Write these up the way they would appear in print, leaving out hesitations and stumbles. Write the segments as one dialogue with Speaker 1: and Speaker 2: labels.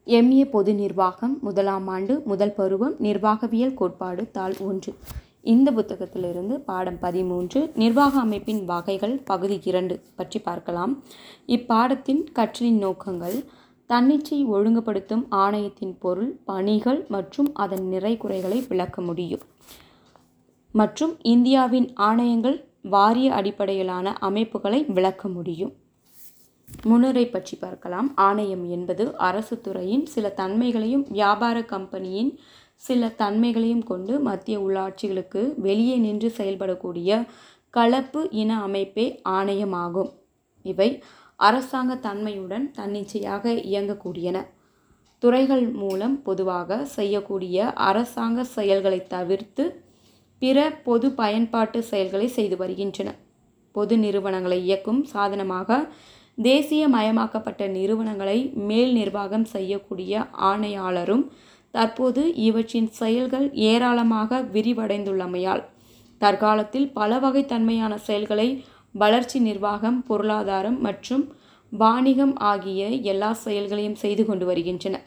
Speaker 1: MA பொது நிர்வாகம் 1ஆம் ஆண்டு முதல் பருவம் நிர்வாகவியல் கோட்பாடு தாள் 1. இந்த புத்தகத்திலிருந்து பாடம் 13 நிர்வாக அமைப்பின் வகைகள் பகுதி 2 பற்றி பார்க்கலாம். இப்பாடத்தின் கற்றலின் நோக்கங்கள் தன்னிச்சை ஒழுங்குபடுத்தும் ஆணையத்தின் பொருள், பணிகள் மற்றும் அதன் நிறைகுறைகளை விளக்க முடியும் மற்றும் இந்தியாவின் ஆணையங்கள் வாரிய அடிப்படையிலான அமைப்புகளை விளக்க முடியும். முன்னுரை பற்றி பார்க்கலாம். ஆணையம் என்பது அரசு துறையின் சில தன்மைகளையும் வியாபார கம்பெனியின் சில தன்மைகளையும் கொண்டு மத்திய உள்ளாட்சிகளுக்கு வெளியே நின்று செயல்படக்கூடிய கலப்பு இன அமைப்பே ஆணையமாகும். இவை அரசாங்க தன்மையுடன் தன்னிச்சையாக இயங்கக்கூடியன. துறைகள் மூலம் பொதுவாக செய்யக்கூடிய அரசாங்க செயல்களை தவிர்த்து பிற பொது பயன்பாட்டு செயல்களை செய்து வருகின்றன. பொது நிறுவனங்களை இயக்கும் சாதனமாக தேசியமயமாக்கப்பட்ட நிறுவனங்களை மேல் நிர்வாகம் செய்யக்கூடிய ஆணையாளரும் தற்போது இவற்றின் செயல்கள் ஏராளமாக விரிவடைந்துள்ளமையால் தற்காலத்தில் பல வகைத்தன்மையான செயல்களை வளர்ச்சி நிர்வாகம், பொருளாதாரம் மற்றும் வாணிகம் ஆகிய எல்லா செயல்களையும் செய்து கொண்டு வருகின்றன.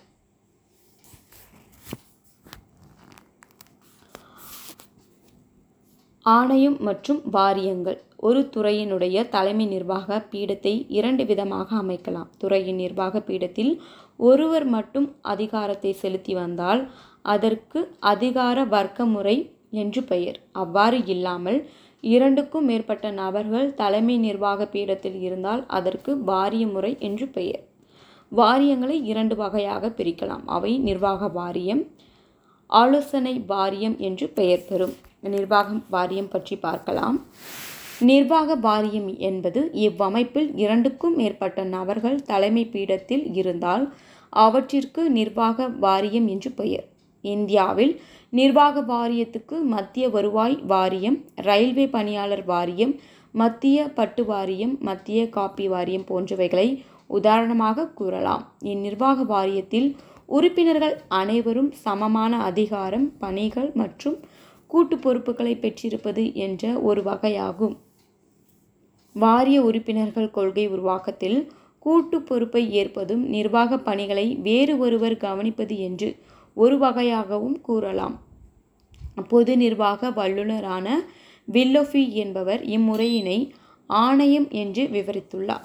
Speaker 1: ஆணையம் மற்றும் வாரியங்கள். ஒரு துறையினுடைய தலைமை நிர்வாக பீடத்தை 2 விதமாக அமைக்கலாம். துறையின் நிர்வாக பீடத்தில் ஒருவர் மட்டும் அதிகாரத்தை செலுத்தி வந்தால் அதற்கு அதிகார வர்க்க முறை என்று பெயர். அவ்வாறு இல்லாமல் 2க்கும் மேற்பட்ட நபர்கள் தலைமை நிர்வாக பீடத்தில் இருந்தால் அதற்கு வாரிய முறை என்று பெயர். வாரியங்களை 2 வகையாக பிரிக்கலாம். அவை நிர்வாக வாரியம், ஆலோசனை வாரியம் என்று பெயர் பெறும். நிர்வாக வாரியம் பற்றி பார்க்கலாம். நிர்வாக வாரியம் என்பது இவ்வமைப்பில் 2க்கும் மேற்பட்ட நபர்கள் தலைமை பீடத்தில் இருந்தால் அவற்றிற்கு நிர்வாக வாரியம் என்று பெயர். இந்தியாவில் நிர்வாக வாரியத்துக்கு மத்திய வருவாய் வாரியம், ரயில்வே பணியாளர் வாரியம், மத்திய பட்டு வாரியம், மத்திய காப்பி வாரியம் போன்றவைகளை உதாரணமாக கூறலாம். இந்நிர்வாக வாரியத்தில் உறுப்பினர்கள் அனைவரும் சமமான அதிகாரம், பணிகள் மற்றும் கூட்டு பொறுப்புகளை பெற்றிருப்பது என்ற ஒரு வகையாகும். வாரிய உறுப்பினர்கள் கொள்கை உருவாக்கத்தில் கூட்டு பொறுப்பை ஏற்பதும் நிர்வாக பணிகளை வேறு ஒருவர் கவனிப்பது என்று ஒரு வகையாகவும் கூறலாம். பொது நிர்வாக வல்லுநரான வில்லோஃபி என்பவர் இம்முறையினை ஆணையம் என்று விவரித்துள்ளார்.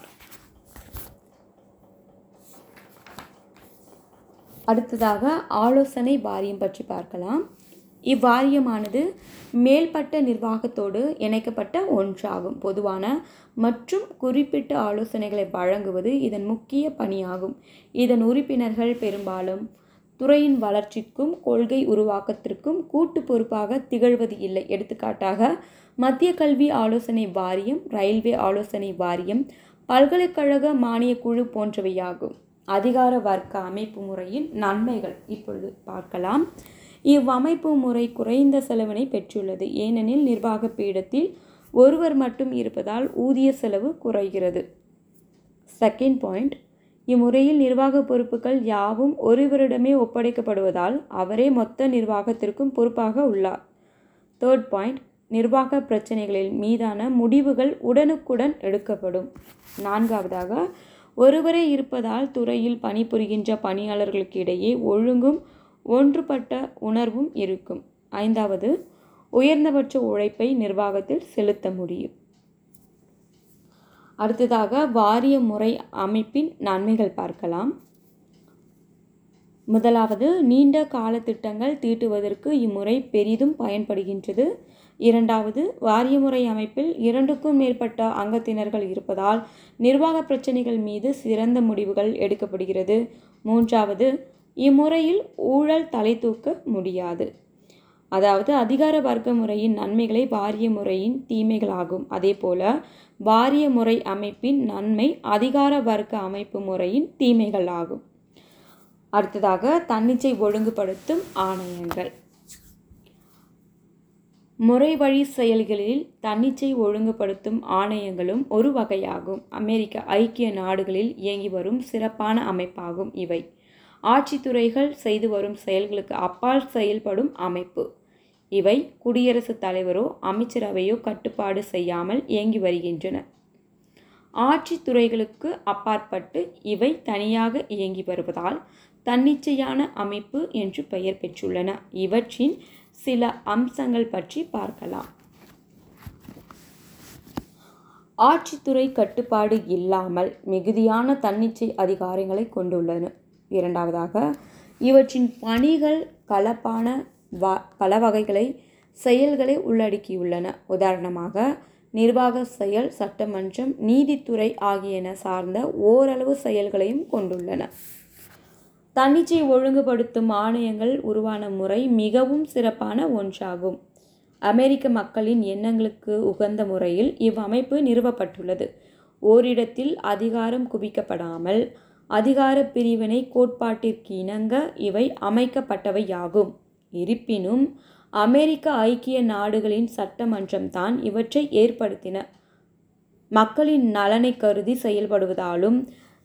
Speaker 1: அடுத்ததாக ஆலோசனை வாரியம் பற்றி பார்க்கலாம். இவ்வாரியமானது மேல்பட்ட நிர்வாகத்தோடு இணைக்கப்பட்ட ஒன்றாகும். பொதுவான மற்றும் குறிப்பிட்ட ஆலோசனைகளை வழங்குவது இதன் முக்கிய பணியாகும். இதன் உறுப்பினர்கள் பெரும்பாலும் துறையின் வளர்ச்சிக்கும் கொள்கை உருவாக்கத்திற்கும் கூட்டு பொறுப்பாக திகழ்வது இல்லை. எடுத்துக்காட்டாக மத்திய கல்வி ஆலோசனை வாரியம், ரயில்வே ஆலோசனை வாரியம், பல்கலைக்கழக மானிய குழு போன்றவையாகும். அதிகார வர்க்க அமைப்பு முறையின் நன்மைகள் இப்பொழுது பார்க்கலாம். இவ்வமைப்பு முறை குறைந்த செலவினை பெற்றுள்ளது. ஏனெனில் நிர்வாக பீடத்தில் ஒருவர் மட்டும் இருப்பதால் ஊதிய செலவு குறைகிறது. செகண்ட் பாயிண்ட், இம்முறையில் நிர்வாக பொறுப்புகள் யாவும் ஒருவரிடமே ஒப்படைக்கப்படுவதால் அவரே மொத்த நிர்வாகத்திற்கும் பொறுப்பாக உள்ளார். தேர்ட் பாயிண்ட், நிர்வாக பிரச்சனைகளில் மீதான முடிவுகள் உடனுக்குடன் எடுக்கப்படும். 4வதாக, ஒருவரே இருப்பதால் துறையில் பணிபுரிகின்ற பணியாளர்களுக்கு இடையே ஒழுங்கும் ஒன்றுபட்ட உணர்வும் இருக்கும். 5வது, உயர்ந்தபட்ச உழைப்பை நிர்வாகத்தில் செலுத்த முடியும். அடுத்ததாக வாரிய முறை அமைப்பின் நன்மைகள் பார்க்கலாம். முதலாவது, நீண்ட கால திட்டங்கள் தீட்டுவதற்கு இம்முறை பெரிதும் பயன்படுகின்றது. 2வது, வாரிய முறை அமைப்பில் 2க்கும் மேற்பட்ட அங்கத்தினர்கள் இருப்பதால் நிர்வாக பிரச்சனைகள் மீது சிறந்த முடிவுகள் எடுக்கப்படுகிறது. 3வது, இம்முறையில் ஊழல் தலை தூக்க முடியாது. அதாவது அதிகார வர்க்க முறையின் நன்மைகளை வாரிய முறையின் தீமைகளாகும். அதேபோல வாரிய முறை அமைப்பின் நன்மை அதிகார வர்க்க அமைப்பு முறையின் தீமைகள் ஆகும். அடுத்ததாக தன்னிச்சை ஒழுங்குபடுத்தும் ஆணையங்கள். முறை வழி செயல்களில் தன்னிச்சை ஒழுங்குபடுத்தும் ஆணையங்களும் ஒரு வகையாகும். அமெரிக்க ஐக்கிய நாடுகளில் இயங்கி வரும் சிறப்பான அமைப்பாகும். இவை ஆட்சித்துறைகள் செய்து வரும் செயல்களுக்கு அப்பால் செயல்படும் அமைப்பு. இவை குடியரசுத் தலைவரோ அமைச்சரவையோ கட்டுப்பாடு செய்யாமல் இயங்கி வருகின்றன. ஆட்சித்துறைகளுக்கு அப்பாற்பட்டு இவை தனியாக இயங்கி வருவதால் தன்னிச்சையான அமைப்பு என்று பெயர் பெற்றுள்ளன. இவற்றின் சில அம்சங்கள் பற்றி பார்க்கலாம். ஆட்சித்துறை கட்டுப்பாடு இல்லாமல் மிகுதியான தன்னிச்சை அதிகாரங்களை கொண்டுள்ளன. இரண்டாவதாக, இவற்றின் பணிகள் கலப்பான பல வகைகளை செயல்களை உள்ளடக்கியுள்ளன. உதாரணமாக, நிர்வாக செயல், சட்டமன்றம், நீதித்துறை ஆகியன சார்ந்த ஓரளவு செயல்களையும் கொண்டுள்ளன. தன்னிச்சை ஒழுங்குபடுத்தும் ஆணையங்கள் உருவான முறை மிகவும் சிறப்பான ஒன்றாகும். அமெரிக்க மக்களின் எண்ணங்களுக்கு உகந்த முறையில் இவ்வமைப்பு நிறுவப்பட்டுள்ளது. ஓரிடத்தில் அதிகாரம் குவிக்கப்படாமல் அதிகார பிரிவினை கோட்பாட்டிற்கு இணங்க இவை அமைக்கப்பட்டவையாகும். இருப்பினும் அமெரிக்க ஐக்கிய நாடுகளின் சட்டமன்றம்தான் இவற்றை ஏற்படுத்தின. மக்களின் நலனை கருதி செயல்படுவதாலும்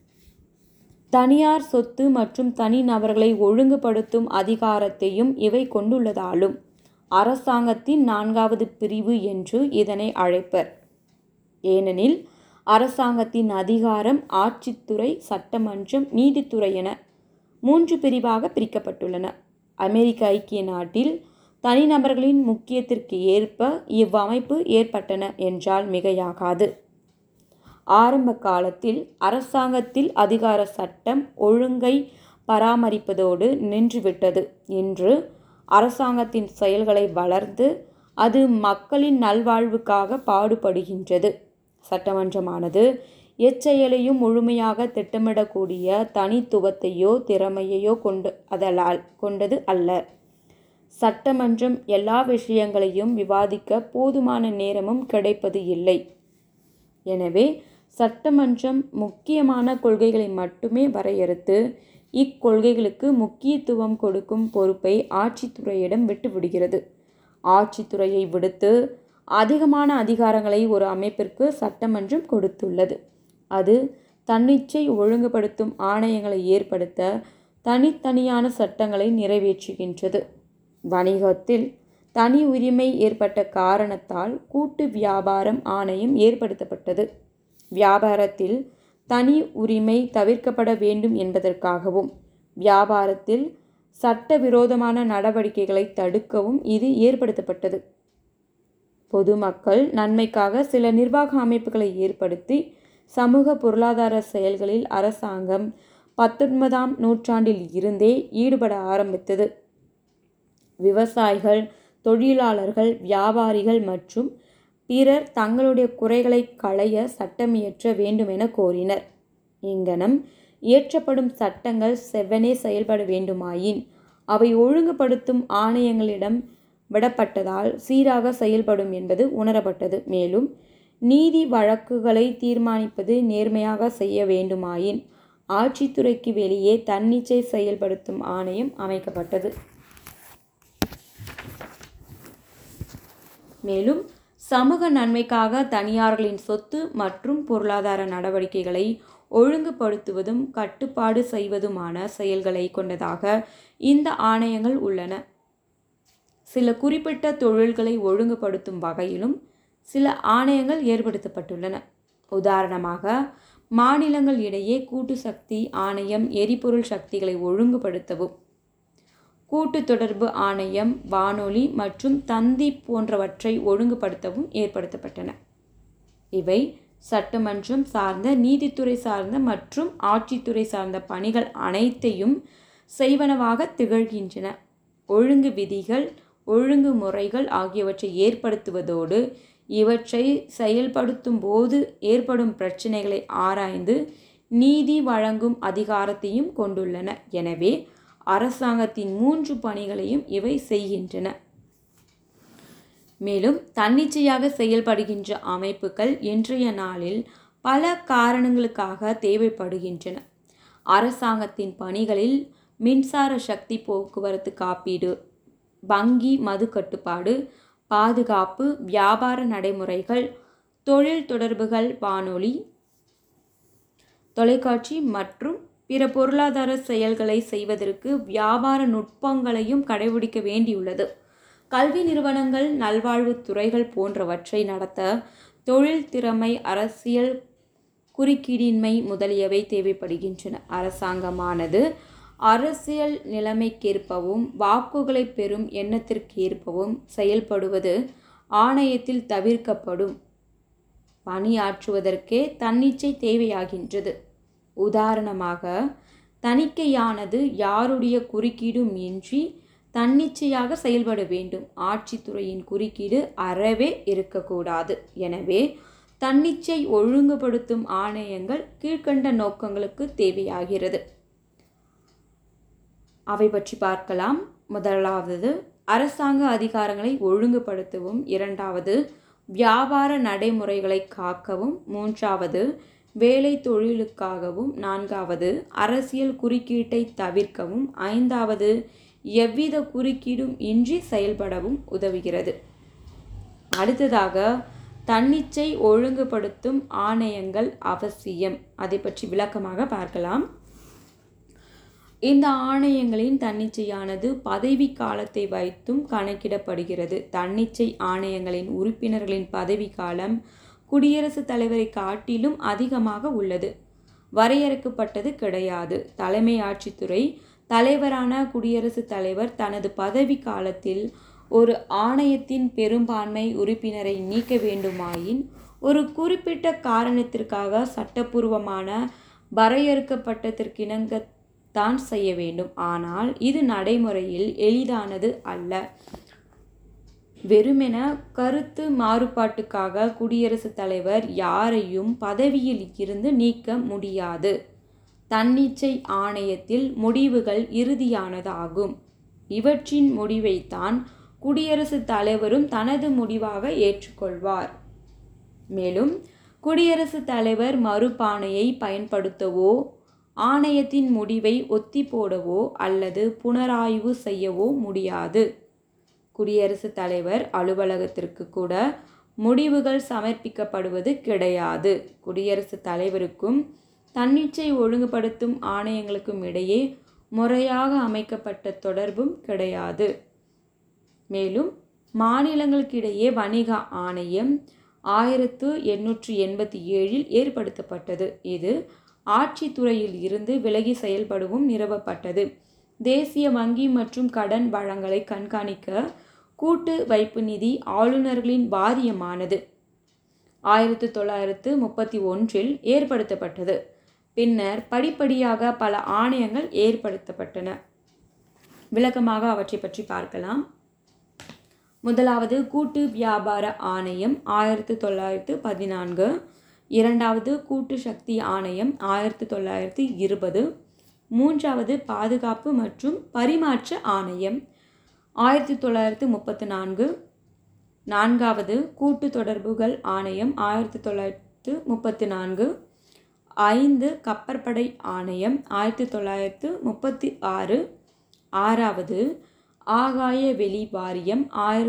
Speaker 1: தனியார் சொத்து மற்றும் தனிநபர்களை ஒழுங்குபடுத்தும் அதிகாரத்தையும் இவை கொண்டுள்ளதாலும் அரசாங்கத்தின் 4வது பிரிவு என்று இதனை அழைப்பர். ஏனெனில் அரசாங்கத்தின் அதிகாரம் ஆட்சித்துறை, சட்டமன்றம், நீதித்துறை என 3 பிரிவாக பிரிக்கப்பட்டுள்ளன. அமெரிக்க ஐக்கிய நாட்டில் தனிநபர்களின் முக்கியத்திற்கு ஏற்ப இவ்வமைப்பு ஏற்பட்டன என்றால் மிகையாகாது. ஆரம்ப காலத்தில் அரசாங்கத்தில் அதிகார சட்டம் ஒழுங்கை பராமரிப்பதோடு நின்றுவிட்டது. இன்று அரசாங்கத்தின் செயல்களை வளர்ந்து அது மக்களின் நல்வாழ்வுக்காக பாடுபடுகின்றது. சட்டமன்றமானது எச்செயலையும் முழுமையாக திட்டமிடக்கூடிய தனித்துவத்தையோ திறமையையோ கொண்டது அல்ல. சட்டமன்றம் எல்லா விஷயங்களையும் விவாதிக்க போதுமான நேரமும் கிடைப்பது இல்லை. எனவே சட்டமன்றம் முக்கியமான கொள்கைகளை மட்டுமே வரையறுத்து இக்கொள்கைகளுக்கு முக்கியத்துவம் கொடுக்கும் பொறுப்பை ஆட்சித்துறையிடம் விட்டுவிடுகிறது. ஆட்சித்துறையை விடுத்து அதிகமான அதிகாரங்களை ஒரு அமைப்பிற்கு சட்டமன்றம் கொடுத்துள்ளது. அது தன்னிச்சை ஒழுங்குபடுத்தும் ஆணையங்களை ஏற்படுத்த தனித்தனியான சட்டங்களை நிறைவேற்றுகின்றது. வணிகத்தில் தனி உரிமை ஏற்பட்ட காரணத்தால் கூட்டு வியாபாரம் ஆணையம் ஏற்படுத்தப்பட்டது. வியாபாரத்தில் தனி உரிமை தவிர்க்கப்பட வேண்டும் என்பதற்காகவும் வியாபாரத்தில் சட்டவிரோதமான நடவடிக்கைகளை தடுக்கவும் இது ஏற்படுத்தப்பட்டது. பொதுமக்கள் நன்மைக்காக சில நிர்வாக அமைப்புகளை ஏற்படுத்தி சமூக பொருளாதார செயல்களில் அரசாங்கம் 19ஆம் நூற்றாண்டில் இருந்தே ஈடுபட ஆரம்பித்தது. விவசாயிகள், தொழிலாளர்கள், வியாபாரிகள் மற்றும் பிறர் தங்களுடைய குறைகளை களைய சட்டமியற்ற வேண்டுமென கோரினர். இங்கனம் இயற்றப்படும் சட்டங்கள் செவ்வனே செயல்பட வேண்டுமாயின் அவை ஒழுங்குபடுத்தும் ஆணையங்களிடம் விடப்பட்டதால் சீராக செயல்படும் என்பது உணரப்பட்டது. மேலும் நீதி வழக்குகளை தீர்மானிப்பது நேர்மையாக செய்ய வேண்டுமாயின் ஆட்சித்துறைக்கு வெளியே தன்னிச்சை செயல்படுத்தும் ஆணையம் அமைக்கப்பட்டது. மேலும் சமூக நன்மைக்காக தனியார்களின் சொத்து மற்றும் பொருளாதார நடவடிக்கைகளை ஒழுங்குபடுத்துவதும் கட்டுப்பாடு செய்வதுமான செயல்களை கொண்டதாக இந்த ஆணையங்கள் உள்ளன. சில குறிப்பிட்ட தொழில்களை ஒழுங்குபடுத்தும் வகையிலும் சில ஆணையங்கள் ஏற்படுத்தப்பட்டுள்ளன. உதாரணமாக, மாநிலங்கள் இடையே கூட்டு சக்தி ஆணையம் எரிபொருள் சக்திகளை ஒழுங்குபடுத்தவும், கூட்டு தொடர்பு ஆணையம் வானொலி மற்றும் தந்தி போன்றவற்றை ஒழுங்குபடுத்தவும் ஏற்படுத்தப்பட்டன. இவை சட்டமன்றம் சார்ந்த, நீதித்துறை சார்ந்த மற்றும் ஆட்சித்துறை சார்ந்த பணிகள் அனைத்தையும் செய்வனவாக திகழ்கின்றன. ஒழுங்கு விதிகள், ஒழுங்கு முறைகள் ஆகியவற்றை ஏற்படுத்துவதோடு இவற்றை செயல்படுத்தும் போது ஏற்படும் பிரச்சனைகளை ஆராய்ந்து நீதி வழங்கும் அதிகாரத்தையும் கொண்டுள்ளன. எனவே அரசாங்கத்தின் 3 பணிகளையும் இவை செய்கின்றன. மேலும் தன்னிச்சையாக செயல்படுகின்ற அமைப்புகள் இன்றைய நாளில் பல காரணங்களுக்காக தேவைப்படுகின்றன. அரசாங்கத்தின் பணிகளில் மின்சார சக்தி போக்குவரத்து காப்பீடு, வங்கி மது கட்டுப்பாடு, பாதுகாப்பு, வியாபார நடைமுறைகள், தொழில் தொடர்புகள், வானொலி, தொலைக்காட்சி மற்றும் பிற பொருளாதார செயல்களை செய்வதற்கு வியாபார நுட்பங்களையும் கடைபிடிக்க வேண்டியுள்ளது. கல்வி நிறுவனங்கள், நல்வாழ்வு துறைகள் போன்றவற்றை நடத்த தொழில் திறமை, அரசியல் குறுக்கீடின்மை முதலியவை தேவைப்படுகின்றன. அரசாங்கமானது அரசியல் நிலைமைக்கேற்பவும் வாக்குகளை பெறும் எண்ணத்திற்கேற்பவும் செயல்படுவது ஆணையத்தில் தவிர்க்கப்படும். பணியாற்றுவதற்கே தன்னிச்சை தேவையாகின்றது. உதாரணமாக, தணிக்கையானது யாருடைய குறுக்கீடும் இன்றி தன்னிச்சையாக செயல்பட வேண்டும். ஆட்சித்துறையின் குறுக்கீடு அறவே இருக்கக்கூடாது. எனவே தன்னிச்சை ஒழுங்குபடுத்தும் ஆணையங்கள் கீழ்க்கண்ட நோக்கங்களுக்கு தேவையாகிறது. அவை பற்றி பார்க்கலாம். முதலாவது, அரசாங்க அதிகாரங்களை ஒழுங்குபடுத்தவும். இரண்டாவது, வியாபார நடைமுறைகளை காக்கவும். மூன்றாவது, வேலை தொழிலுக்காகவும். நான்காவது, அரசியல் குறுக்கீட்டை தவிர்க்கவும். ஐந்தாவது, எவ்வித குறுக்கீடும் இன்றி செயல்படவும் உதவுகிறது. அடுத்ததாக, தன்னிச்சை ஒழுங்குபடுத்தும் ஆணையங்கள் அவசியம். அதை பற்றி விளக்கமாக பார்க்கலாம். இந்த ஆணையங்களின் தன்னிச்சையானது பதவி காலத்தை வைத்தும் கணக்கிடப்படுகிறது. தன்னிச்சை ஆணையங்களின் உறுப்பினர்களின் பதவி காலம் குடியரசுத் தலைவரை காட்டிலும் அதிகமாக உள்ளது. வரையறுக்கப்பட்டது கிடையாது. தலைமை ஆட்சித்துறை தலைவரான குடியரசுத் தலைவர் தனது பதவி காலத்தில் ஒரு ஆணையத்தின் பெரும்பான்மை உறுப்பினரை நீக்க வேண்டுமாயின் ஒரு குறிப்பிட்ட காரணத்திற்காக சட்டப்பூர்வமான வரையறுக்கப்பட்டதற்கிணங்க தான் செய்ய வேண்டும். ஆனால் இது நடைமுறையில் எளிதானது அல்ல. வெறுமென கருத்து மாறுபாட்டுக்காக குடியரசுத் தலைவர் யாரையும் பதவியில் இருந்து நீக்க முடியாது. தன்னிச்சை ஆணையத்தில் முடிவுகள் இறுதியானதாகும். இவற்றின் முடிவைத்தான் குடியரசுத் தலைவரும் தனது முடிவாக ஏற்றுக்கொள்வார். மேலும் குடியரசுத் தலைவர் மறுபாணையை பயன்படுத்தவோ ஆணையத்தின் முடிவை ஒத்தி போடவோ அல்லது புனராய்வு செய்யவோ முடியாது. குடியரசுத் தலைவர் அலுவலகத்திற்கு கூட முடிவுகள் சமர்ப்பிக்கப்படுவது கிடையாது. குடியரசுத் தலைவருக்கும் தன்னிச்சை ஒழுங்குபடுத்தும் ஆணையங்களுக்கும் இடையே முறையாக அமைக்கப்பட்ட தொடர்பும் கிடையாது. மேலும் மாநிலங்களுக்கிடையே வணிக ஆணையம் 1887 ஏற்படுத்தப்பட்டது. இது ஆட்சித்துறையில் இருந்து விலகி செயல்படவும் நிறுவப்பட்டது. தேசிய வங்கி மற்றும் கடன் வழங்கலை கண்காணிக்க கூட்டு வைப்பு நிதி ஆளுநர்களின் வாரியமானது 1931 ஏற்படுத்தப்பட்டது. பின்னர் படிப்படியாக பல ஆணையங்கள் ஏற்படுத்தப்பட்டன. விளக்கமாக அவற்றை பற்றி பார்க்கலாம். முதலாவது, கூட்டு வியாபார ஆணையம் 1914. இரண்டாவது, கூட்டு சக்தி ஆணையம் 1920. மூன்றாவது, பாதுகாப்பு மற்றும் பரிமாற்ற ஆணையம் 1934. நான்காவது, கூட்டு தொடர்புகள் ஆணையம் 1934. 5, கப்பற்படை ஆணையம் 1936. ஆறாவது, ஆகாய வெளி வாரியம்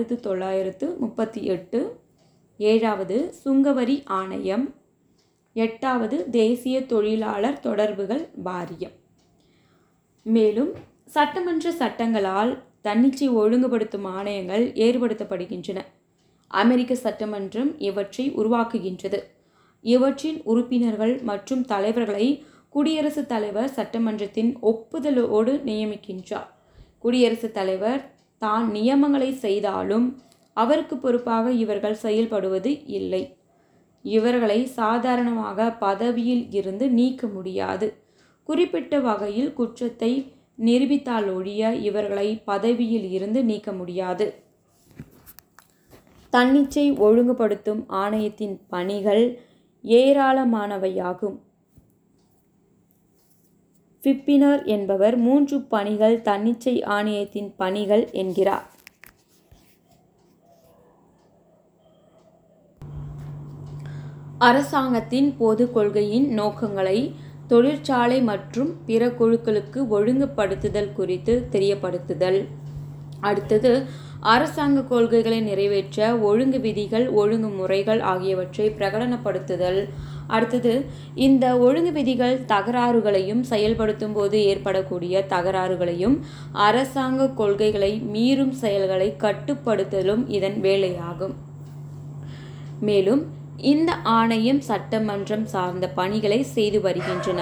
Speaker 1: 1938. ஏழாவது, சுங்கவரி ஆணையம். எட்டாவது, தேசிய தொழிலாளர் தொடர்புகள் வாரியம். மேலும் சட்டமன்ற சட்டங்களால் தன்னிச்சை ஒழுங்குபடுத்தும் ஆணையங்கள் ஏற்படுத்தப்படுகின்றன. அமெரிக்க சட்டமன்றம் இவற்றை உருவாக்குகின்றது. இவற்றின் உறுப்பினர்கள் மற்றும் தலைவர்களை குடியரசுத் தலைவர் சட்டமன்றத்தின் ஒப்புதலோடு நியமிக்கின்றார். குடியரசுத் தலைவர் தான் நியமனங்களை செய்தாலும் அவருக்கு பொறுப்பாக இவர்கள் செயல்படுவது இல்லை. இவர்களை சாதாரணமாக பதவியில் இருந்து நீக்க முடியாது. குறிப்பிட்ட வகையில் குற்றத்தை நிரூபித்தாலொழிய இவர்களை பதவியில் இருந்து நீக்க முடியாது. தன்னிச்சை ஒழுங்குபடுத்தும் ஆணையத்தின் பணிகள் ஏராளமானவையாகும். ஃபிப்பினர் என்பவர் 3 பணிகள் தன்னிச்சை ஆணையத்தின் பணிகள் என்கிறார். அரசாங்கத்தின் பொது கொள்கையின் நோக்கங்களை தொழிற்சாலை மற்றும் பிற குழுக்களுக்கு ஒழுங்குபடுத்துதல் குறித்து தெரியப்படுத்துதல். அடுத்தது, அரசாங்க கொள்கைகளை நிறைவேற்ற ஒழுங்கு விதிகள், ஒழுங்கு முறைகள் ஆகியவற்றை பிரகடனப்படுத்துதல். அடுத்தது, இந்த ஒழுங்கு விதிகள் தகராறுகளையும் செயல்படுத்தும் போது ஏற்படக்கூடிய தகராறுகளையும் அரசாங்க கொள்கைகளை மீறும் செயல்களை கட்டுப்படுத்தலும் இதன் வேலையாகும். மேலும் இந்த ஆணையம் சட்டமன்றம் சார்ந்த பணிகளை செய்து வருகின்றன.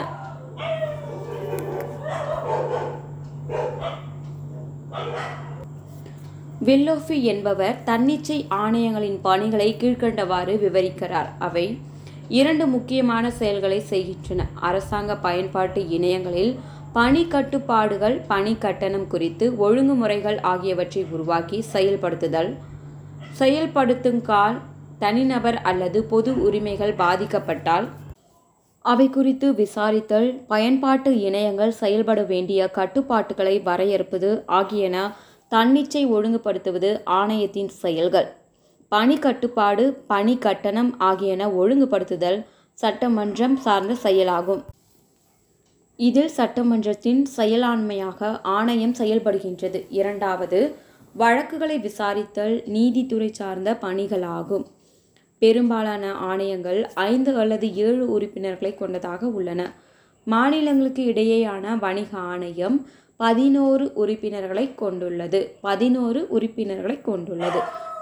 Speaker 1: வில்லோஃபி என்பவர் தன்னிச்சை ஆணையங்களின் பணிகளை கீழ்க்கண்டவாறு விவரிக்கிறார். அவை 2 முக்கியமான செயல்களை செய்கின்றன. அரசாங்க பயன்பாட்டு இணையங்களில் பணி கட்டுப்பாடுகள், பணி கட்டணம் குறித்து ஒழுங்குமுறைகள் ஆகியவற்றை உருவாக்கி செயல்படுத்துதல். செயல்படுத்துங்கால் தனிநபர் அல்லது பொது உரிமைகள் பாதிக்கப்பட்டால் அவை குறித்து விசாரித்தல், பயன்பாட்டு இணையங்கள் செயல்பட வேண்டிய கட்டுப்பாட்டுகளை வரையறுப்பது ஆகியன தன்னிச்சை ஒழுங்குபடுத்துவது ஆணையத்தின் செயல்கள். பணி கட்டுப்பாடு, பணி கட்டணம் ஆகியன ஒழுங்குபடுத்துதல் சட்டமன்றம் சார்ந்த செயலாகும். இதில் சட்டமன்றத்தின் செயலாண்மையாக ஆணையம் செயல்படுகின்றது. 2வது, வழக்குகளை விசாரித்தல் நீதித்துறை சார்ந்த பணிகளாகும். பெரும்பாலான ஆணையங்கள் 5 அல்லது 7 உறுப்பினர்களை கொண்டதாக உள்ளன. மாநிலங்களுக்கு இடையேயான வணிக ஆணையம் 11 உறுப்பினர்களை கொண்டுள்ளது.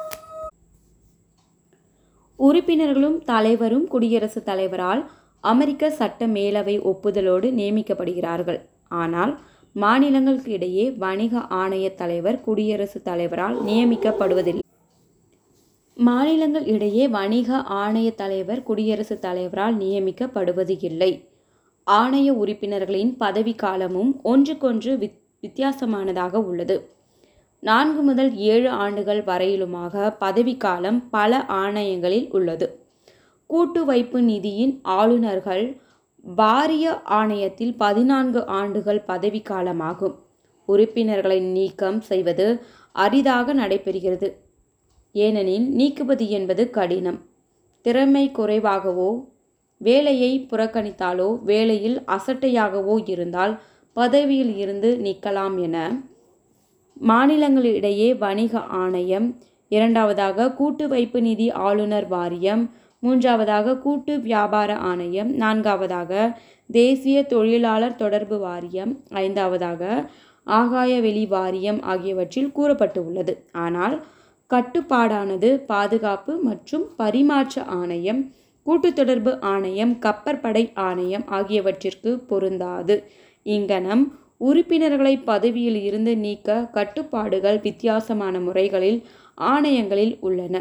Speaker 1: உறுப்பினர்களும் தலைவரும் குடியரசுத் தலைவரால் அமெரிக்க சட்ட மேலவை ஒப்புதலோடு நியமிக்கப்படுகிறார்கள். ஆனால் மாநிலங்களுக்கு இடையே வணிக ஆணைய தலைவர் குடியரசுத் தலைவரால் நியமிக்கப்படுவதில்லை. மாநிலங்கள் இடையே வணிக ஆணைய தலைவர் குடியரசுத் தலைவரால் நியமிக்கப்படுவது இல்லை. ஆணைய உறுப்பினர்களின் பதவிக்காலமும் ஒன்றுக்கொன்று வித்தியாசமானதாக உள்ளது. 4 முதல் 7 ஆண்டுகள் வரையிலுமாக பதவிக்காலம் பல ஆணையங்களில் உள்ளது. கூட்டு வைப்பு நிதியின் ஆளுநர்கள் வாரிய ஆணையத்தில் 14 ஆண்டுகள் பதவிக்காலமாகும். உறுப்பினர்களை நீக்கம் செய்வது அரிதாக நடைபெறுகிறது. ஏனெனில் நீக்குவது என்பது கடினம். திறமை குறைவாகவோ, வேலையை புறக்கணித்தாலோ, வேலையில் அசட்டையாகவோ இருந்தால் பதவியில் இருந்து நீக்கலாம். என மாநிலங்களிடையே வணிக ஆணையம், 2வதாக கூட்டு வைப்பு நிதி ஆளுநர் வாரியம், 3வதாக கூட்டு வியாபார ஆணையம், 4வதாக தேசிய தொழிலாளர் தொடர்பு வாரியம், 5வதாக ஆகாயவெளி வாரியம் ஆகியவற்றில் கூறப்பட்டு உள்ளது. ஆனால் கட்டுப்பாடானது பாதுகாப்பு மற்றும் பரிமாற்ற ஆணையம், கூட்டுத்தொடர்பு ஆணையம், கப்பற்படை ஆணையம் ஆகியவற்றிற்கு பொருந்தாது. இங்கனம் உறுப்பினர்களை பதவியில் இருந்து நீக்க கட்டுப்பாடுகள் வித்தியாசமான முறைகளில் ஆணையங்களில் உள்ளன.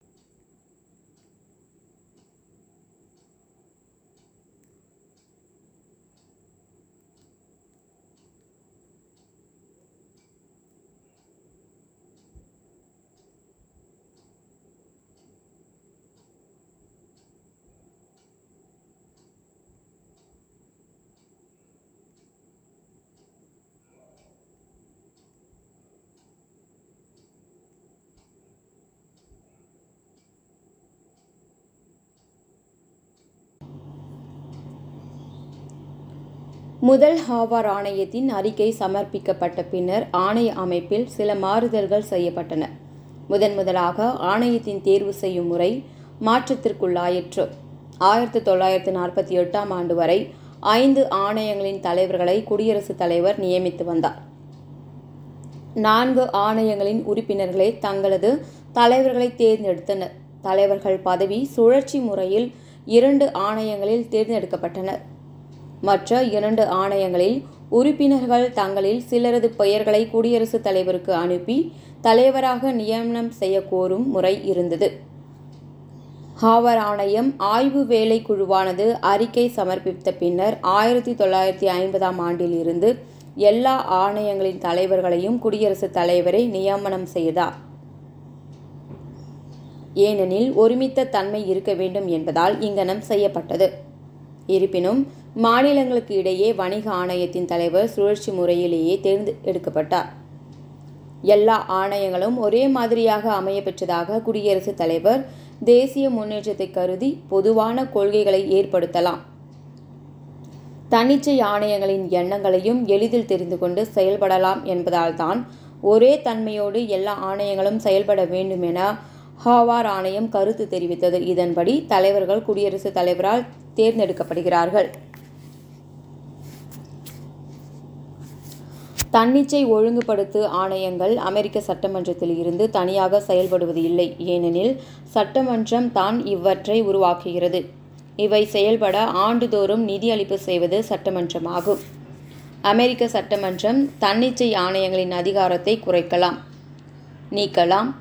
Speaker 1: முதல் ஹாவார் ஆணையத்தின் அறிக்கை சமர்ப்பிக்கப்பட்ட பின்னர் ஆணைய அமைப்பில் சில மாறுதல்கள் செய்யப்பட்டன. முதலாக ஆணையத்தின் தேர்வு செய்யும் முறை மாற்றத்திற்குள்ளாயிற்று. 1948ஆம் ஆண்டு வரை 5 ஆணையங்களின் தலைவர்களை குடியரசுத் தலைவர் நியமித்து வந்தார். 4 ஆணையங்களின் உறுப்பினர்களே தங்களது தலைவர்களை தேர்ந்தெடுத்தனர். தலைவர்கள் பதவி சுழற்சி முறையில் 2 ஆணையங்களில் தேர்ந்தெடுக்கப்பட்டனர். மற்ற 2 ஆணையங்களில் உறுப்பினர்கள் தங்களில் சிலரது பெயர்களை குடியரசுத் தலைவருக்கு அனுப்பி தலைவராக நியமனம் செய்ய கோரும் முறை இருந்தது. ஹாவார் ஆணையம் ஆய்வு வேலை குழுவானது அறிக்கை சமர்ப்பித்த பின்னர் 1950ஆம் ஆண்டில் இருந்து எல்லா ஆணையங்களின் தலைவர்களையும் குடியரசுத் தலைவரை நியமனம் செய்தார். ஏனெனில் ஒருமித்த தன்மை இருக்க வேண்டும் என்பதால் இங்கனம் செய்யப்பட்டது. இருப்பினும் மாநிலங்களுக்கு இடையே வணிக ஆணையத்தின் தலைவர் சுழற்சி முறையிலேயே தேர்ந்தெடுக்கப்பட்டார். எல்லா ஆணையங்களும் ஒரே மாதிரியாக அமைய பெற்றதாக குடியரசுத் தலைவர் தேசிய முன்னேற்றத்தை கருதி பொதுவான கொள்கைகளை ஏற்படுத்தலாம். தன்னிச்சை ஆணையங்களின் எண்ணங்களையும் எளிதில் தெரிந்து கொண்டு செயல்படலாம் என்பதால் தான் ஒரே தன்மையோடு எல்லா ஆணையங்களும் செயல்பட வேண்டும் என ஹாவார் ஆணையம் கருத்து தெரிவித்தது. இதன்படி தலைவர்கள் குடியரசுத் தலைவரால் தேர்ந்தெடுக்கப்படுகிறார்கள். தன்னிச்சை ஒழுங்குபடுத்து ஆணையங்கள் அமெரிக்க சட்டமன்றத்தில் இருந்து தனியாக செயல்படுவது இல்லை. ஏனெனில் சட்டமன்றம் தான் இவற்றை உருவாக்குகிறது. இவை செயல்பட ஆண்டுதோறும் நிதியளிப்பு செய்வது சட்டமன்றமாகும். அமெரிக்க சட்டமன்றம் தன்னிச்சை ஆணையங்களின் அதிகாரத்தை குறைக்கலாம், நீக்கலாம்.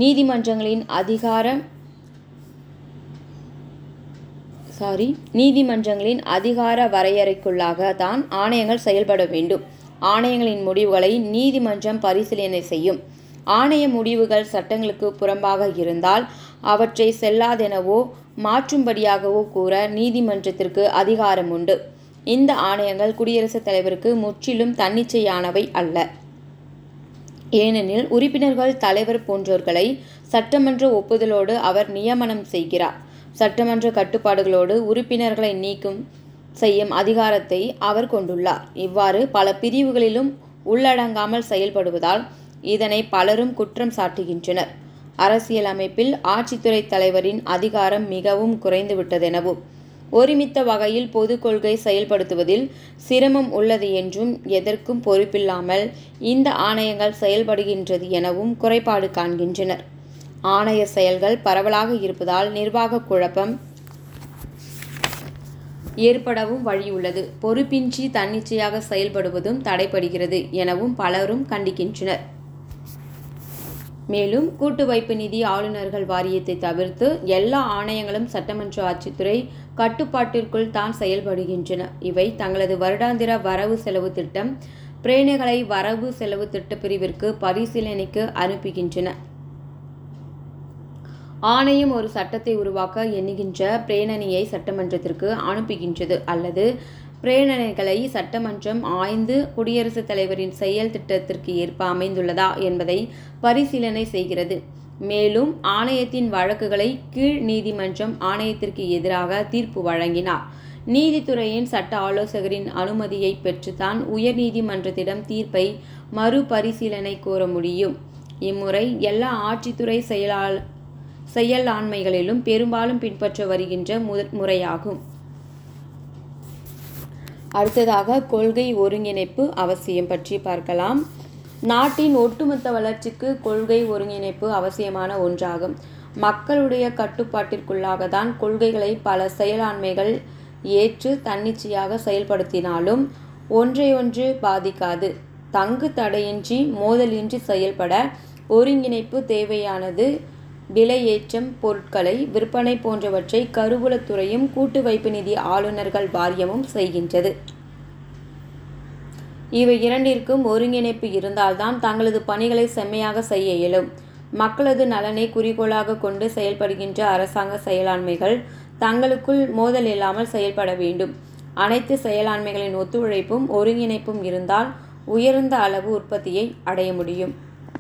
Speaker 1: நீதிமன்றங்களின் அதிகார வரையறைக்குள்ளாக தான் ஆணையங்கள் செயல்பட வேண்டும். ஆணையங்களின் முடிவுகளை நீதிமன்றம் பரிசீலனை செய்யும். ஆணைய முடிவுகள் சட்டங்களுக்கு புறம்பாக இருந்தால் அவற்றை செல்லாதெனவோ மாற்றும்படியாகவோ கூற நீதிமன்றத்திற்கு அதிகாரம் உண்டு. இந்த ஆணையங்கள் குடியரசுத் தலைவருக்கு முற்றிலும் தன்னிச்சையானவை அல்ல. ஏனெனில் உறுப்பினர்கள், தலைவர் போன்றோர்களை சட்டமன்ற ஒப்புதலோடு அவர் நியமனம் செய்கிறார். சட்டமன்ற கட்டுப்பாடுகளோடு உறுப்பினர்களை நீக்கம் செய்யும் அதிகாரத்தை அவர் கொண்டுள்ளார். இவ்வாறு பல பிரிவுகளிலும் உள்ளடங்காமல் செயல்படுவதால் இதனை பலரும் குற்றம் சாட்டுகின்றனர். அரசியல் அமைப்பில் ஆட்சித்துறை தலைவரின் அதிகாரம் மிகவும் குறைந்துவிட்டதெனவும், ஒருமித்த வகையில் பொது கொள்கை செயல்படுத்துவதில் சிரமம் உள்ளது என்றும், எதற்கும் பொறுப்பில்லாமல் இந்த ஆணையங்கள் செயல்படுகின்றது எனவும் குறைபாடு காண்கின்றனர். ஆணைய செயல்கள் பரவலாக இருப்பதால் நிர்வாக குழப்பம் ஏற்படவும் வழியுள்ளது. பொறுப்பின்றி தன்னிச்சையாக செயல்படுவதும் தடைபடுகிறது எனவும் பலரும் கண்டிக்கின்றனர். மேலும் கூட்டு வைப்பு நிதி ஆளுநர்கள் வாரியத்தை தவிர்த்து எல்லா ஆணையங்களும் சட்டமன்ற ஆட்சித்துறை கட்டுப்பாட்டிற்குள் தான் செயல்படுகின்றன. இவை தங்களது வருடாந்திர வரவு செலவு திட்டம் பிரேரணைகளை வரவு செலவு திட்ட பிரிவிற்கு பரிசீலனைக்கு அனுப்புகின்றன. ஆணையம் ஒரு சட்டத்தை உருவாக்க எண்ணுகின்ற பிரேரணையை சட்டமன்றத்திற்கு அனுப்புகின்றது அல்லது பிரேரணைகளை சட்டமன்றம் ஆய்ந்து குடியரசுத் தலைவரின் செயல் திட்டத்திற்கு ஏற்ப அமைந்துள்ளதா என்பதை பரிசீலனை செய்கிறது. மேலும் ஆணையத்தின் வழக்குகளை கீழ் நீதிமன்றம் ஆணையத்திற்கு எதிராக தீர்ப்பு வழங்கினார். நீதித்துறையின் சட்ட ஆலோசகரின் அனுமதியை பெற்றுத்தான் உயர் நீதிமன்றத்திடம் தீர்ப்பை மறுபரிசீலனை கோர முடியும். இம்முறை எல்லா ஆட்சித்துறை செயலாண்மைகளிலும் பெரும்பாலும் பின்பற்ற வருகின்ற முறையாகும். அடுத்ததாக கொள்கை ஒருங்கிணைப்பு அவசியம் பற்றி பார்க்கலாம். நாட்டின் ஒட்டுமொத்த வளர்ச்சிக்கு கொள்கை ஒருங்கிணைப்பு அவசியமான ஒன்றாகும். மக்களுடைய கட்டுப்பாட்டிற்குள்ளாக தான் கொள்கைகளை பல செயலாண்மைகள் ஏற்று தன்னிச்சையாக செயல்படுத்தினாலும் ஒன்றையொன்று பாதிக்காது. தங்கு தடையின்றி மோதலின்றி செயல்பட ஒருங்கிணைப்பு தேவையானது. விலையேற்றம், பொருட்களை விற்பனை போன்றவற்றை கருவூலத்துறையும் கூட்டு வைப்பு நிதி ஆளுநர்கள் வாரியமும் செய்கின்றது. இவை இரண்டிற்கும் ஒருங்கிணைப்பு இருந்தால்தான் தங்களது பணிகளை செம்மையாக செய்ய இயலும். மக்களது நலனை குறிக்கோளாக கொண்டு செயல்படுகின்ற அரசாங்க செயலாண்மைகள் தங்களுக்குள் மோதல் இல்லாமல் செயல்பட வேண்டும். அனைத்து செயலாண்மைகளின் ஒத்துழைப்பும் ஒருங்கிணைப்பும் இருந்தால் உயர்ந்த அளவு உற்பத்தியை அடைய முடியும்.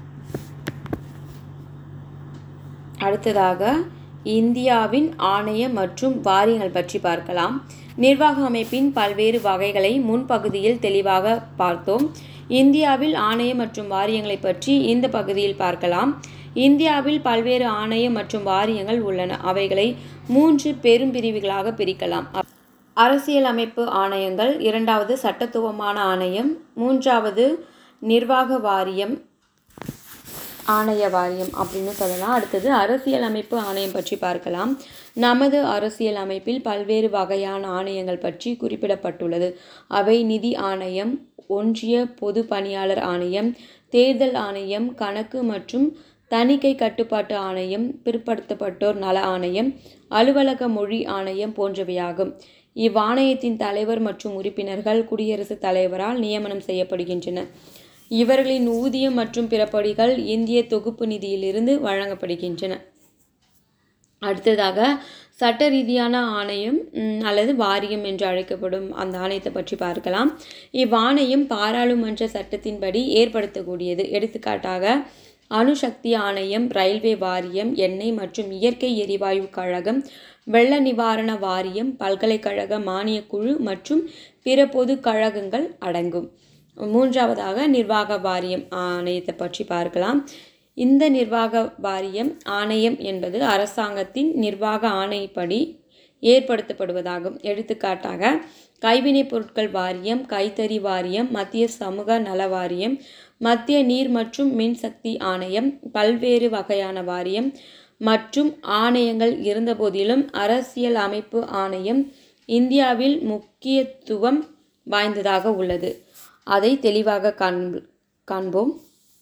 Speaker 1: அடுத்ததாக இந்தியாவின் ஆணைய மற்றும் வாரியங்கள் பற்றி பார்க்கலாம். நிர்வாக அமைப்பின் பல்வேறு வகைகளை முன்பகுதியில் தெளிவாக பார்த்தோம். இந்தியாவில் ஆணைய மற்றும் வாரியங்களை பற்றி இந்த பகுதியில் பார்க்கலாம். இந்தியாவில் பல்வேறு ஆணைய மற்றும் வாரியங்கள் உள்ளன. அவைகளை 3 பெரும் பிரிவுகளாக பிரிக்கலாம். அரசியல் அமைப்பு ஆணையங்கள், 2வது சட்டத்துவமான ஆணையம், 3வது நிர்வாக வாரியம், ஆணைய வாரியம் அப்படின்னு சொல்லலாம். அடுத்தது அரசியல் அமைப்பு ஆணையம் பற்றி பார்க்கலாம். நமது அரசியல் அமைப்பில் பல்வேறு வகையான ஆணையங்கள் பற்றி குறிப்பிடப்பட்டுள்ளது. அவை நிதி ஆணையம், ஒன்றிய பொது பணியாளர் ஆணையம், தேர்தல் ஆணையம், கணக்கு மற்றும் தணிக்கை கட்டுப்பாட்டு ஆணையம், பிற்படுத்தப்பட்டோர் நல ஆணையம், அலுவலக மொழி ஆணையம் போன்றவையாகும். இவ்வாணையத்தின் தலைவர் மற்றும் உறுப்பினர்கள் குடியரசுத் தலைவரால் நியமனம் செய்யப்படுகின்றனர். இவர்களின் ஊதியம் மற்றும் பிறப்படிகள் இந்திய தொகுப்பு நிதியிலிருந்து வழங்கப்படுகின்றன. அடுத்ததாக சட்ட ரீதியான ஆணையம் அல்லது வாரியம் என்று அழைக்கப்படும் அந்த ஆணையத்தை பற்றி பார்க்கலாம். இவ்வாணையம் பாராளுமன்ற சட்டத்தின்படி ஏற்படுத்தக்கூடியது. எடுத்துக்காட்டாக அணுசக்தி ஆணையம், ரயில்வே வாரியம், எண்ணெய் மற்றும் இயற்கை எரிவாயு கழகம், வெள்ள நிவாரண வாரியம், பல்கலைக்கழக மானியக்குழு மற்றும் பிற பொது கழகங்கள் அடங்கும். 3வதாக நிர்வாக வாரியம் ஆணையத்தை பற்றி பார்க்கலாம். இந்த நிர்வாக வாரியம் ஆணையம் என்பது அரசாங்கத்தின் நிர்வாக ஆணைப்படி ஏற்படுத்தப்படுவதாகும். எடுத்துக்காட்டாக கைவினைப் பொருட்கள் வாரியம், கைத்தறி வாரியம், மத்திய சமூக நல வாரியம், மத்திய நீர் மற்றும் மின்சக்தி ஆணையம், பல்வேறு வகையான வாரியம் மற்றும் ஆணையங்கள் இருந்தபோதிலும் அரசியல் அமைப்பு ஆணையம் இந்தியாவில் முக்கியத்துவம் வாய்ந்ததாக உள்ளது. அதை தெளிவாக காண்போம்.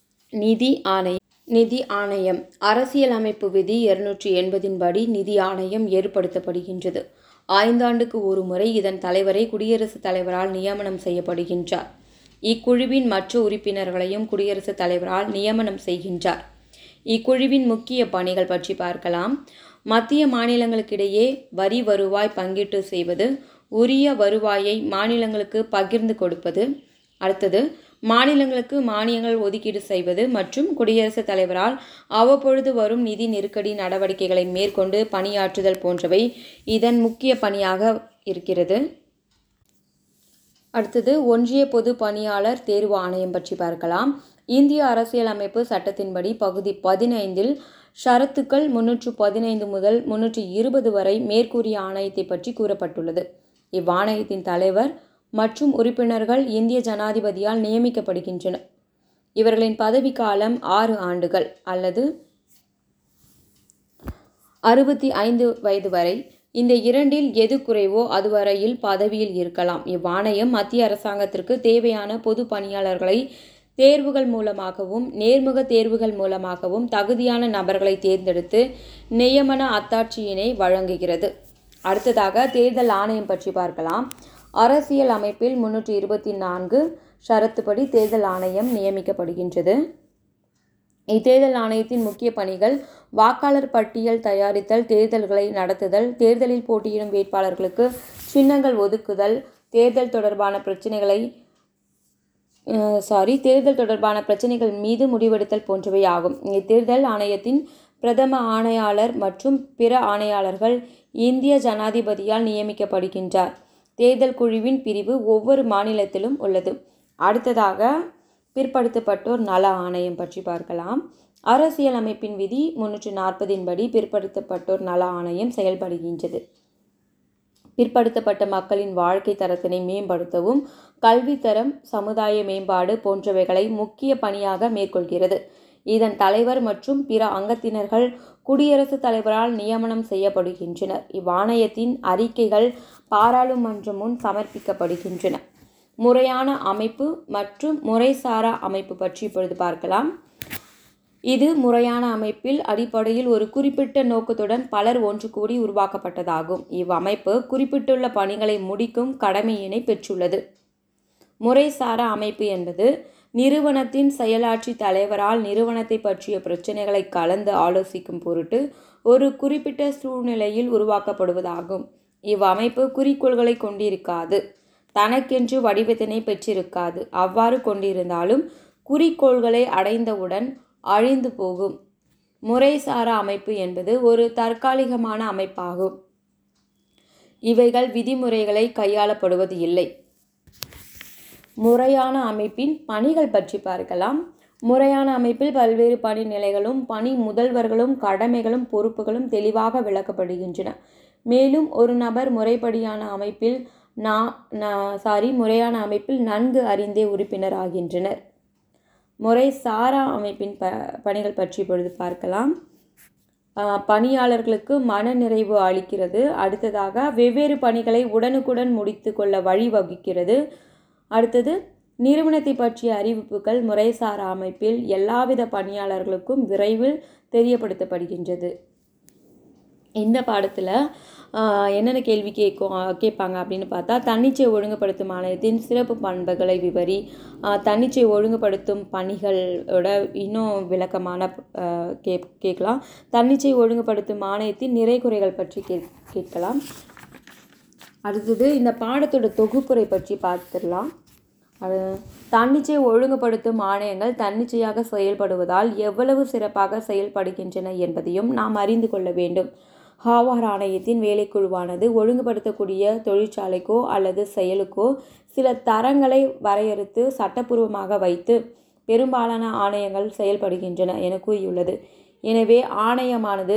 Speaker 1: நிதி ஆணையம் அரசியலமைப்பு விதி 280 படி நிதி ஆணையம் ஏற்படுத்தப்படுகின்றது. 5 ஆண்டுக்கு ஒரு முறை இதன் தலைவரை குடியரசுத் தலைவரால் நியமனம் செய்யப்படுகின்றார். இக்குழுவின் மற்ற உறுப்பினர்களையும் குடியரசுத் தலைவரால் நியமனம் செய்கின்றார். இக்குழுவின் முக்கிய பணிகள் பற்றி பார்க்கலாம். மத்திய மாநிலங்களுக்கிடையே வரி வருவாய் பங்கீட்டு செய்வது, உரிய வருவாயை மாநிலங்களுக்கு பகிர்ந்து கொடுப்பது, அடுத்தது மாநிலங்களுக்கு மானியங்கள் ஒதுக்கீடு செய்வது மற்றும் குடியரசுத் தலைவரால் அவ்வப்பொழுது வரும் நிதி நெருக்கடி நடவடிக்கைகளை மேற்கொண்டு பணியாற்றுதல் போன்றவை இதன் முக்கிய பணியாக இருக்கிறது. அடுத்தது ஒன்றிய பொது பணியாளர் தேர்வு ஆணையம் பற்றி பார்க்கலாம். இந்திய அரசியலமைப்பு சட்டத்தின்படி பகுதி 15 ஷரத்துக்கள் 315 முதல் 320 வரை மேற்கூறிய ஆணையத்தை பற்றி கூறப்பட்டுள்ளது. இவ்வாணையத்தின் தலைவர் மற்றும் உறுப்பினர்கள் இந்திய ஜனாதிபதியால் நியமிக்கப்படுகின்றனர். இவர்களின் பதவிக்காலம் 6 ஆண்டுகள் அல்லது 65 வயது வரை. இந்த இரண்டில் எது குறைவோ அதுவரையில் பதவியில் இருக்கலாம். இவ்வாணையம் மத்திய அரசாங்கத்திற்கு தேவையான பொது பணியாளர்களை தேர்வுகள் மூலமாகவும் நேர்முக தேர்வுகள் மூலமாகவும் தகுதியான நபர்களை தேர்ந்தெடுத்து நியமன அத்தாட்சியினை வழங்குகிறது. அடுத்ததாக தேர்தல் ஆணையம் பற்றி பார்க்கலாம். அரசியல் அமைப்பில் 324 ஷரத்துப்படி தேர்தல் ஆணையம் நியமிக்கப்படுகின்றது. இத்தேர்தல் ஆணையத்தின் முக்கிய பணிகள் வாக்காளர் பட்டியல் தயாரித்தல், தேர்தல்களை நடத்துதல், தேர்தலில் போட்டியிடும் வேட்பாளர்களுக்கு சின்னங்கள் ஒதுக்குதல், தேர்தல் தொடர்பான பிரச்சனைகள் மீது முடிவெடுத்தல் போன்றவை ஆகும். இத்தேர்தல் ஆணையத்தின் பிரதம ஆணையாளர் மற்றும் பிற ஆணையாளர்கள் இந்திய ஜனாதிபதியால் நியமிக்கப்படுகின்றார். தேர்தல் குழுவின் பிரிவு ஒவ்வொரு மாநிலத்திலும் உள்ளது. அடுத்ததாக பிற்படுத்தப்பட்டோர் நல ஆணையம் பற்றி பார்க்கலாம். அரசியல் அமைப்பின் விதி 340 படி பிற்படுத்தப்பட்டோர் நல ஆணையம் செயல்படுகின்றது. பிற்படுத்தப்பட்ட மக்களின் வாழ்க்கை தரத்தினை மேம்படுத்தவும் கல்வித்தரம், சமுதாய மேம்பாடு போன்றவைகளை முக்கிய பணியாக மேற்கொள்கிறது. இதன் தலைவர் மற்றும் பிற அங்கத்தினர்கள் குடியரசுத் தலைவரால் நியமனம் செய்யப்படுகின்றனர். இவ்வாணையத்தின் அறிக்கைகள் பாராளுமன்றம் முன் சமர்ப்பிக்கப்படுகின்றன. முறையான அமைப்பு மற்றும் முறைசாரா அமைப்பு பற்றி இப்பொழுது பார்க்கலாம். இது முறையான அமைப்பில் அடிப்படையில் ஒரு குறிப்பிட்ட நோக்கத்துடன் பலர் ஒன்று கூடி உருவாக்கப்பட்டதாகும். இவ்வமைப்பு குறிப்பிட்டுள்ள பணிகளை முடிக்கும் கடமையினை பெற்றுள்ளது. முறைசாரா அமைப்பு என்பது நிறுவனத்தின் செயலாட்சி தலைவரால் நிறுவனத்தை பற்றிய பிரச்சனைகளை கலந்து ஆலோசிக்கும் பொருட்டு ஒரு குறிப்பிட்ட சூழ்நிலையில் உருவாக்கப்படுவதாகும். இவ்வமைப்பு குறிக்கோள்களை கொண்டிருக்காது, தனக்கென்று வடிவத்தினை பெற்றிருக்காது. அவ்வாறு கொண்டிருந்தாலும் குறிக்கோள்களை அடைந்தவுடன் அழிந்து போகும். முறைசாரா அமைப்பு என்பது ஒரு தற்காலிகமான அமைப்பாகும். இவைகள் விதிமுறைகளை கையாளப்படுவது இல்லை. முறையான அமைப்பின் பணிகள் பற்றி பார்க்கலாம். முறையான அமைப்பில் பல்வேறு பணி நிலைகளும் பணி முதல்வர்களும் கடமைகளும் பொறுப்புகளும் தெளிவாக விளக்கப்படுகின்றன. மேலும் ஒரு நபர் முறையான அமைப்பில் நன்கு அறிந்தே உறுப்பினர் ஆகின்றனர். முறைசாரா அமைப்பின் பணிகள் பற்றி இப்பொழுது பார்க்கலாம். பணியாளர்களுக்கு மன நிறைவு அளிக்கிறது. அடுத்ததாக வெவ்வேறு பணிகளை உடனுக்குடன் முடித்து கொள்ள வழிவகுக்கிறது. அடுத்தது நிறுவனத்தை பற்றிய அறிவிப்புகள் முறைசாரா அமைப்பில் எல்லாவித பணியாளர்களுக்கும் விரைவில் தெரியப்படுத்தப்படுகின்றது. இந்த பாடத்தில் என்னென்ன கேள்வி கேட்பாங்க அப்படின்னு பார்த்தா, தன்னிச்சை ஒழுங்குபடுத்தும் ஆணையத்தின் சிறப்பு பண்புகளை விவரி, தன்னிச்சை ஒழுங்குபடுத்தும் பணிகளோட இன்னும் விளக்கமான கேட்கலாம். தன்னிச்சை ஒழுங்குபடுத்தும் ஆணையத்தின் நிறை குறைகள் பற்றி கேட்கலாம். அடுத்தது இந்த பாடத்தோட தொகுப்புரை பற்றி பார்த்துடலாம். தன்னிச்சை ஒழுங்குபடுத்தும் ஆணையங்கள் தன்னிச்சையாக செயல்படுவதால் எவ்வளவு சிறப்பாக செயல்படுகின்றன என்பதையும் நாம் அறிந்து கொள்ள வேண்டும். ஹாவார் ஆணையத்தின் வேலைக்குழுவானது ஒழுங்குபடுத்தக்கூடிய தொழிற்சாலைக்கோ அல்லது செயலுக்கோ சில தரங்களை வரையறுத்து சட்டப்பூர்வமாக வைத்து பெரும்பாலான ஆணையங்கள் செயல்படுகின்றன என கூறியுள்ளது. எனவே ஆணையமானது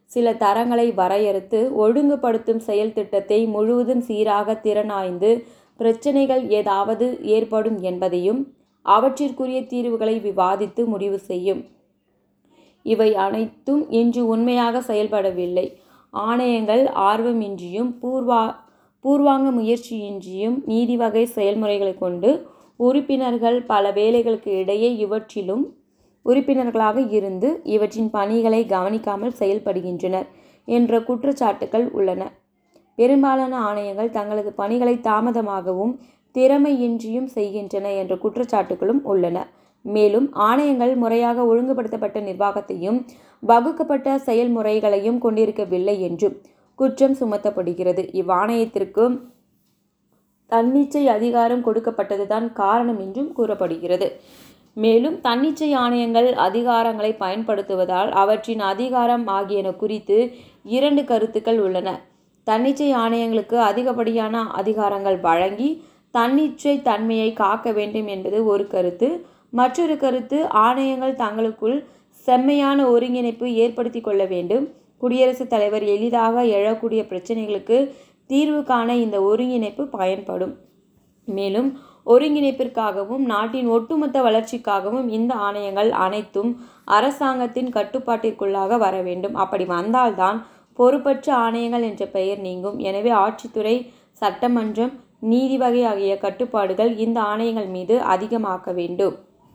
Speaker 1: சில தரங்களை வரையறுத்து ஒழுங்குபடுத்தும் செயல் திட்டத்தை முழுவதும் சீராக திறனாய்ந்து பிரச்சனைகள் ஏதாவது ஏற்படும் என்பதையும் அவற்றிற்குரிய தீர்வுகளை விவாதித்து முடிவு செய்யும். இவை அனைத்தும் இன்று உண்மையாக செயல்படவில்லை. ஆணையங்கள் ஆர்வமின்றியும் பூர்வாங்க முயற்சியின்றியும் நீதி வகை செயல்முறைகளை கொண்டு உறுப்பினர்கள் பல வேலைகளுக்கு இடையே இவற்றிலும் உறுப்பினர்களாக இருந்து இவற்றின் பணிகளை கவனிக்காமல் செயல்படுகின்றனர் என்ற குற்றச்சாட்டுகள் உள்ளன. பெரும்பாலான ஆணையங்கள் தங்களது பணிகளை தாமதமாகவும் திறமையின்றியும் செய்கின்றன என்ற குற்றச்சாட்டுகளும் உள்ளன. மேலும் ஆணையங்கள் முறையாக ஒழுங்குபடுத்தப்பட்ட நிர்வாகத்தையும் வகுக்கப்பட்ட செயல்முறைகளையும் கொண்டிருக்கவில்லை என்றும் குற்றம் சுமத்தப்படுகிறது. இவ்வாணையத்திற்கு தன்னிச்சை அதிகாரம் கொடுக்கப்பட்டதுதான் காரணம் என்றும் கூறப்படுகிறது. மேலும் தன்னிச்சை ஆணையங்கள் அதிகாரங்களை பயன்படுத்துவதால் அவற்றின் அதிகாரம் ஆகியன குறித்து 2 கருத்துக்கள் உள்ளன. தன்னிச்சை ஆணையங்களுக்கு அதிகப்படியான அதிகாரங்கள் வழங்கி தன்னிச்சை தன்மையை காக்க வேண்டும் என்பது ஒரு கருத்து. மற்றொரு கருத்து, ஆணையங்கள் தங்களுக்குள் செம்மையான ஒருங்கிணைப்பு ஏற்படுத்தி கொள்ள வேண்டும். குடியரசுத் தலைவர் எளிதாக எழக்கூடிய பிரச்சனைகளுக்கு தீர்வு காண இந்த ஒருங்கிணைப்பு பயன்படும். மேலும் ஒருங்கிணைப்பிற்காகவும் நாட்டின் ஒட்டுமொத்த வளர்ச்சிக்காகவும் இந்த ஆணையங்கள் அனைத்தும் அரசாங்கத்தின் கட்டுப்பாட்டிற்குள்ளாக வர வேண்டும். அப்படி வந்தால்தான் பொறுப்பற்ற ஆணையங்கள் என்ற பெயர் நீங்கும். எனவே ஆட்சித்துறை, சட்டமன்றம், நீதி வகை ஆகிய கட்டுப்பாடுகள் இந்த ஆணையங்கள் மீது அதிகமாக்க வேண்டும்.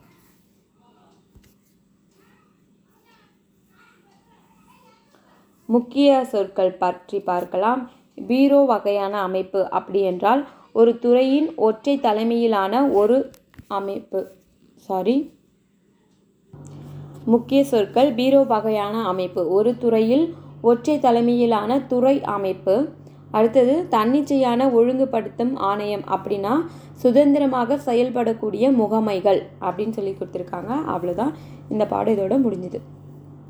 Speaker 1: முக்கிய சொற்கள் பற்றி பார்க்கலாம். பீரோ வகையான அமைப்பு அப்படி என்றால் ஒரு துறையின் ஒற்றை தலைமையிலான ஒரு அமைப்பு. முக்கிய சொற்கள் பீரோ வகையான அமைப்பு, ஒரு துறையில் ஒற்றை தலைமையிலான துறை அமைப்பு. அடுத்தது தன்னிச்சையான ஒழுங்குபடுத்தும் ஆணையம் அப்படின்னா சுதந்திரமாக செயல்படக்கூடிய முகமைகள் அப்படின்னு சொல்லி கொடுத்துருக்காங்க. அவ்வளோதான், இந்த பாடம் இதோட முடிஞ்சுது.